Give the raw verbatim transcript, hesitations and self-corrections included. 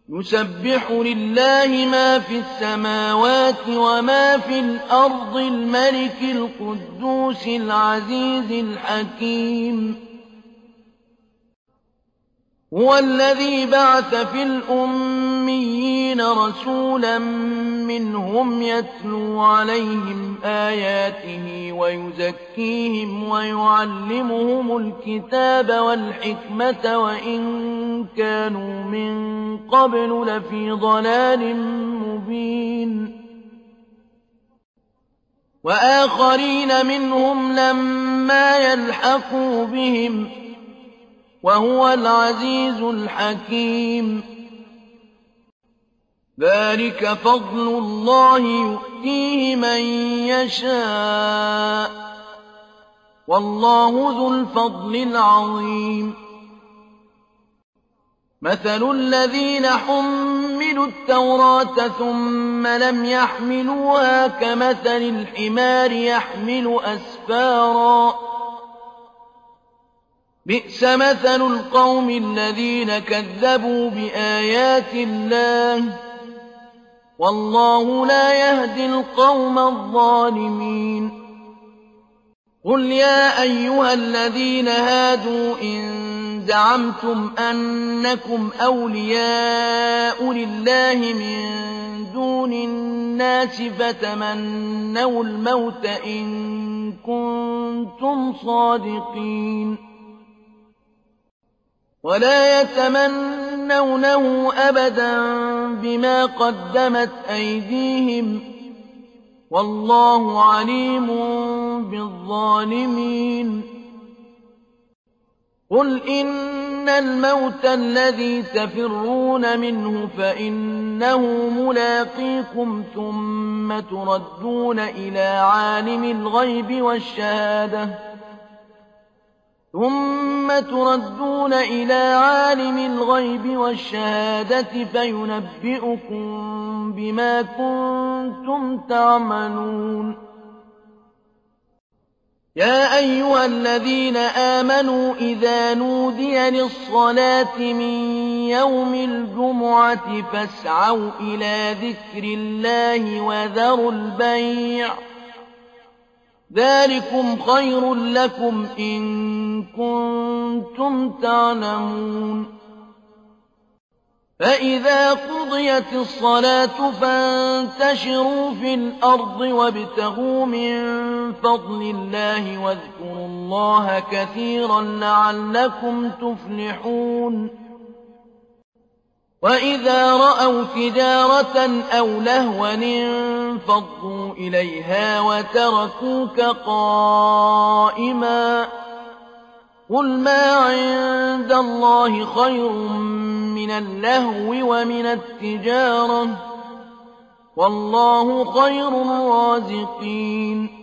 يسبح لله ما في السماوات وما في الأرض الملك القدوس العزيز الحكيم هو الذي بعث في الأميين رسولا منهم يتلو عليهم آياته ويزكيهم ويعلمهم الكتاب والحكمة وإن كانوا من قبل لفي ضلال مبين وآخرين منهم لما يلحقوا بهم وهو العزيز الحكيم ذلك فضل الله يؤتيه من يشاء والله ذو الفضل العظيم مثل الذين حملوا التوراة ثم لم يحملوها كمثل الحمار يحمل أسفارا بئس مثل القوم الذين كذبوا بآيات الله والله لا يهدي القوم الظالمين قل يا أيها الذين هادوا إن زعمتم أنكم أولياء لله من دون الناس فتمنوا الموت إن كنتم صادقين ولا يتمنونه أبدا بما قدمت أيديهم والله عليم بالظالمين قل إن الموت الذي تفرون منه فإنه ملاقيكم ثم تردون إلى عالم الغيب والشهادة ثم تردون إلى عالم الغيب والشهادة فينبئكم بما كنتم تعملون يا أيها الذين آمنوا إذا نودي للصلاة من يوم الجمعة فاسعوا إلى ذكر الله وذروا البيع ذلكم خير لكم إن كنتم تعلمون فإذا قضيت الصلاة فانتشروا في الأرض وابتغوا من فضل الله واذكروا الله كثيرا لعلكم تفلحون وإذا رأوا تجارة أو لهوا انفضوا إليها وتركوك قائما قل ما عند الله خير من اللهو ومن التجارة والله خير الرازقين